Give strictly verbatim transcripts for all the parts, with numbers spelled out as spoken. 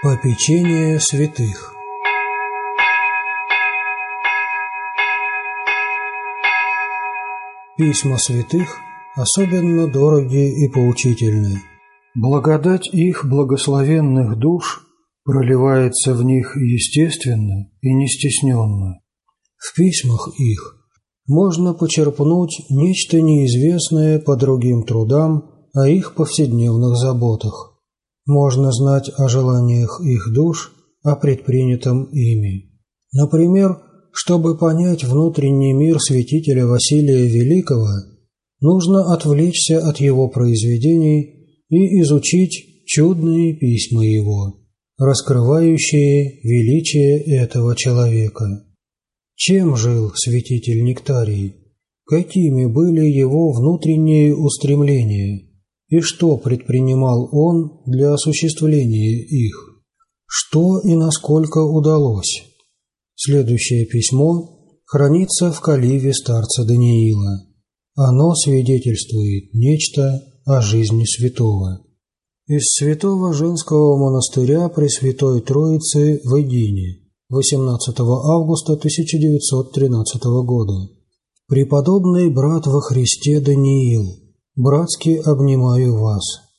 Попечение святых. Письма святых особенно дороги и поучительны. Благодать их благословенных душ проливается в них естественно и не стесненно. В письмах их можно почерпнуть нечто неизвестное по другим трудам о их повседневных заботах. Можно знать о желаниях их душ, о предпринятом ими. Например, чтобы понять внутренний мир святителя Василия Великого, нужно отвлечься от его произведений и изучить чудные письма его, раскрывающие величие этого человека. Чем жил святитель Нектарий? Какими были его внутренние устремления? И что предпринимал он для осуществления их? Что и насколько удалось? Следующее письмо хранится в каливе старца Даниила. Оно свидетельствует нечто о жизни святого. Из святого женского монастыря Пресвятой Троицы в Эдине, восемнадцатого августа тысяча девятьсот тринадцатого года. Преподобный брат во Христе Даниил, братски обнимаю вас.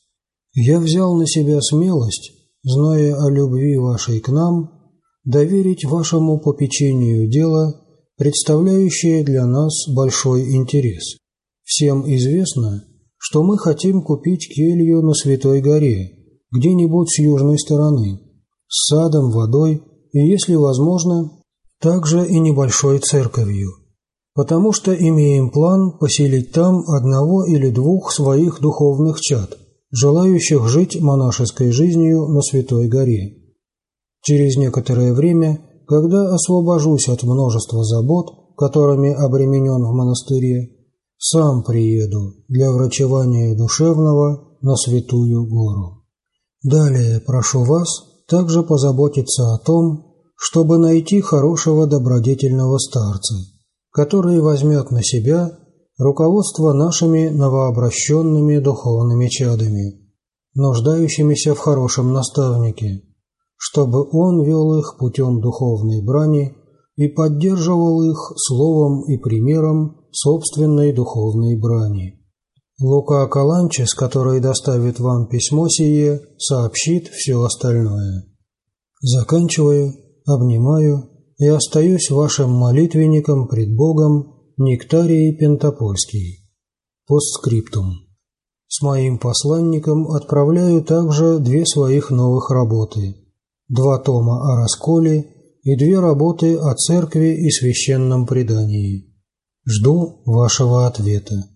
Я взял на себя смелость, зная о любви вашей к нам, доверить вашему попечению дело, представляющее для нас большой интерес. Всем известно, что мы хотим купить келью на Святой горе, где-нибудь с южной стороны, с садом, водой и, если возможно, также и небольшой церковью, потому что имеем план поселить там одного или двух своих духовных чад, желающих жить монашеской жизнью на Святой горе. Через некоторое время, когда освобожусь от множества забот, которыми обременен в монастыре, сам приеду для врачевания душевного на Святую гору. Далее прошу вас также позаботиться о том, чтобы найти хорошего добродетельного старца, который возьмет на себя руководство нашими новообращенными духовными чадами, нуждающимися в хорошем наставнике, чтобы он вел их путем духовной брани и поддерживал их словом и примером собственной духовной брани. Лука Каланчес, который доставит вам письмо сие, сообщит все остальное. Заканчиваю, обнимаю и остаюсь вашим молитвенником пред Богом Нектарий Пентапольский. Постскриптум. С моим посланником отправляю также две своих новых работы, два тома о расколе и две работы о церкви и священном предании. Жду вашего ответа.